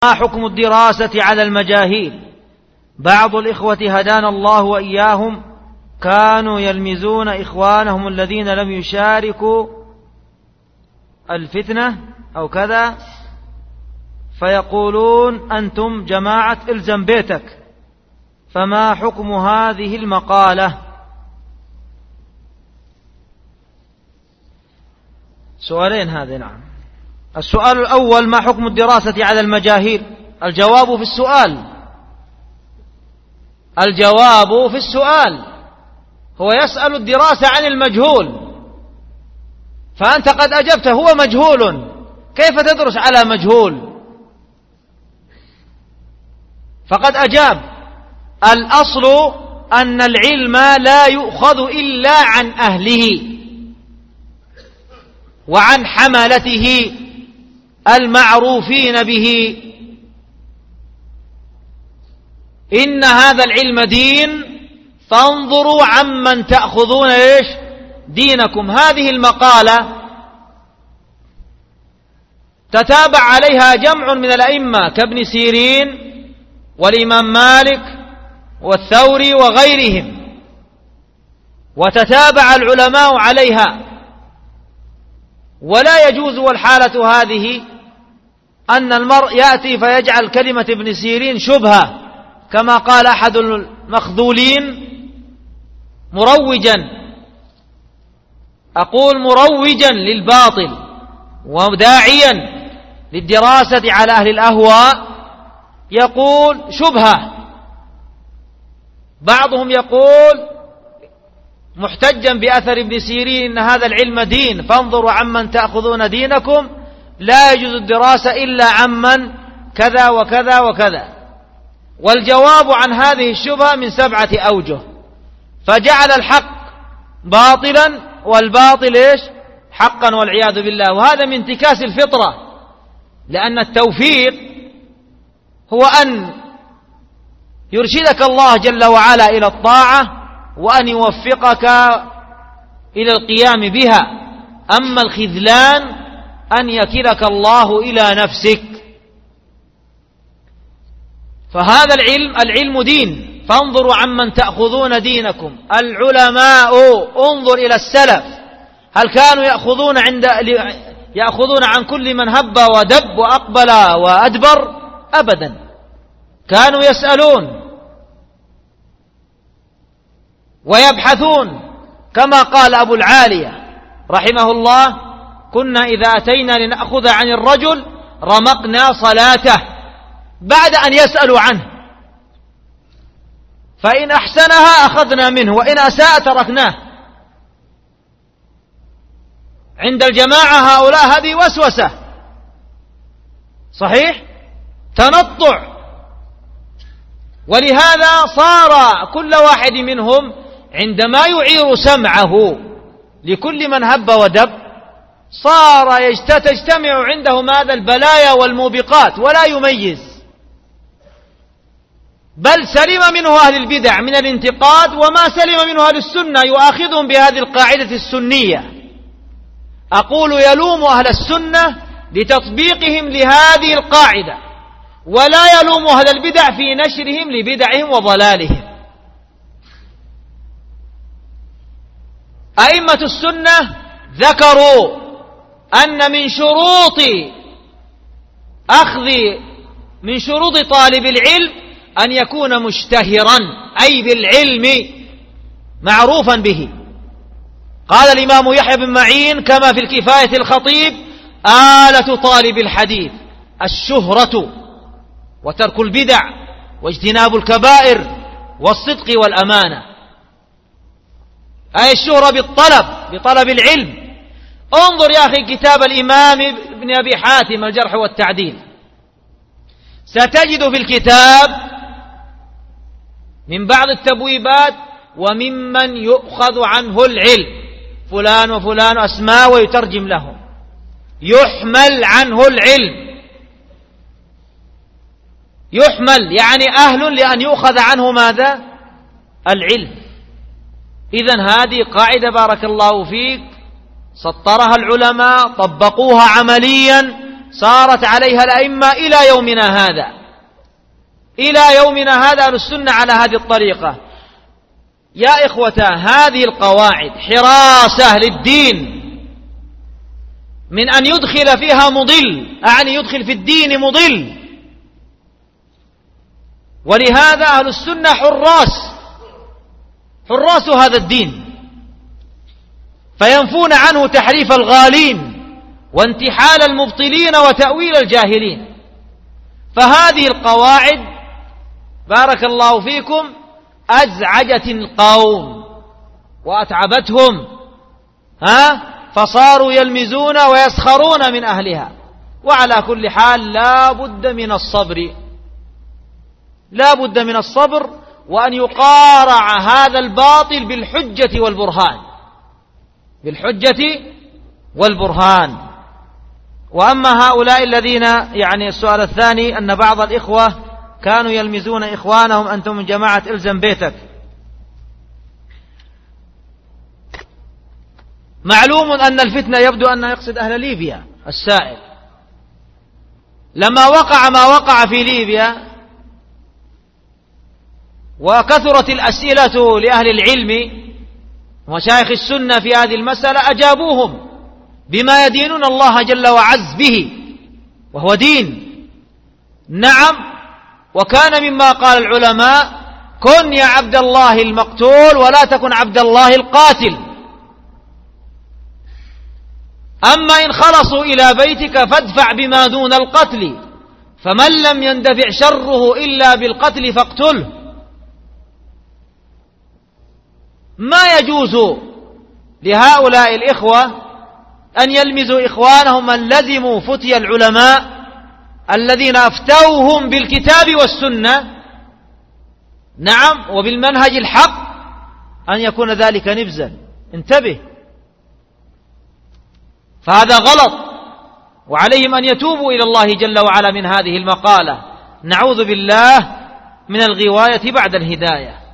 ما حكم الدراسة على المجاهيل؟ بعض الإخوة هدانا الله وإياهم كانوا يلمزون إخوانهم الذين لم يشاركوا الفتنة أو كذا، فيقولون أنتم جماعة إلزم بيتك، فما حكم هذه المقالة؟ سؤالين هذه. نعم. السؤال الأول: ما حكم الدراسة على المجاهيل؟ الجواب في السؤال هو يسأل الدراسة عن المجهول، فأنت قد أجبت هو مجهول، كيف تدرس على مجهول؟ فقد أجاب: الأصل أن العلم لا يؤخذ إلا عن أهله وعن حملته المعروفين به. إن هذا العلم دين فانظروا عمن تأخذون دينكم. هذه المقالة تتابع عليها جمع من الأئمة كابن سيرين والإمام مالك والثوري وغيرهم، وتتابع العلماء عليها. ولا يجوز والحالة هذه أن المرء يأتي فيجعل كلمة ابن سيرين شبهة، كما قال أحد المخذولين: مروجا للباطل وداعيا للدراسة على أهل الأهواء، يقول شبهة. بعضهم يقول محتجا بأثر ابن سيرين: إن هذا العلم دين فانظروا عمن تأخذون دينكم، لا يجوز الدراسة إلا عمن كذا وكذا وكذا. والجواب عن هذه الشبهة من 7 أوجه، فجعل الحق باطلا والباطل حقا والعياذ بالله. وهذا من انتكاس الفطرة، لأن التوفيق هو أن يرشدك الله جل وعلا إلى الطاعة وأن يوفقك إلى القيام بها. أما الخذلان أن يكلك الله إلى نفسك. فهذا العلم دين، فانظروا عمن تأخذون دينكم. العلماء انظر إلى السلف، هل كانوا يأخذون عن كل من هب ودب وأقبل وأدبر؟ أبدا، كانوا يسألون ويبحثون، كما قال أبو العالية رحمه الله: كنا إذا أتينا لنأخذ عن الرجل رمقنا صلاته بعد أن يسألوا عنه، فإن أحسنها أخذنا منه وإن أساء تركناه. عند الجماعة هؤلاء هذه وسوسة، صحيح، تنطع. ولهذا صار كل واحد منهم عندما يعير سمعه لكل من هب ودب صار تجتمع عنده ماذا؟ البلايا والموبقات، ولا يميز. بل سلم منه أهل البدع من الانتقاد، وما سلم منه أهل السنة يؤاخذهم بهذه القاعدة السنية. أقول يلوم أهل السنة لتطبيقهم لهذه القاعدة، ولا يلوم أهل البدع في نشرهم لبدعهم وضلالهم. أئمة السنة ذكروا أن من شروط طالب العلم أن يكون مشتهرا، أي بالعلم معروفا به. قال الإمام يحيى بن معين كما في الكفاية الخطيب: آلة طالب الحديث الشهرة وترك البدع واجتناب الكبائر والصدق والأمانة. أي الشهرة بطلب العلم. انظر يا أخي كتاب الإمام ابن أبي حاتم الجرح والتعديل، ستجد في الكتاب من بعض التبويبات: وممن يؤخذ عنه العلم فلان وفلان، أسماء ويترجم لهم، يحمل عنه العلم. يحمل يعني أهل لأن يؤخذ عنه ماذا؟ العلم. إذن هذه قاعدة بارك الله فيك سطرها العلماء، طبقوها عمليا، صارت عليها الأئمة إلى يومنا هذا. إلى يومنا هذا أهل السنة على هذه الطريقة. يا إخوة، هذه القواعد حراسة للدين من أن يدخل فيها مضل، أعني يدخل في الدين مضل. ولهذا أهل السنة حراس هذا الدين، فينفون عنه تحريف الغالين وانتحال المبطلين وتأويل الجاهلين. فهذه القواعد بارك الله فيكم أزعجت القوم وأتعبتهم، فصاروا يلمزون ويسخرون من أهلها. وعلى كل حال لا بد من الصبر وأن يقارع هذا الباطل بالحجة والبرهان. وأما هؤلاء الذين يعني السؤال الثاني أن بعض الإخوة كانوا يلمزون إخوانهم أنتم من جماعة إلزم بيتك. معلوم أن الفتنة يبدو أنه يقصد أهل ليبيا. السائل لما وقع ما وقع في ليبيا وكثرت الأسئلة لأهل العلم ومشايخ السنة في هذه المسألة أجابوهم بما يدينون الله جل وعز به، وهو دين. نعم، وكان مما قال العلماء: كن يا عبد الله المقتول ولا تكن عبد الله القاتل. أما إن خلصوا إلى بيتك فادفع بما دون القتل، فمن لم يندفع شره إلا بالقتل فاقتله. ما يجوز لهؤلاء الإخوة أن يلمزوا إخوانهم من لزموا فتي العلماء الذين أفتوهم بالكتاب والسنة، نعم، وبالمنهج الحق، أن يكون ذلك نبذا. انتبه، فهذا غلط، وعليهم أن يتوبوا إلى الله جل وعلا من هذه المقالة. نعوذ بالله من الغواية بعد الهداية.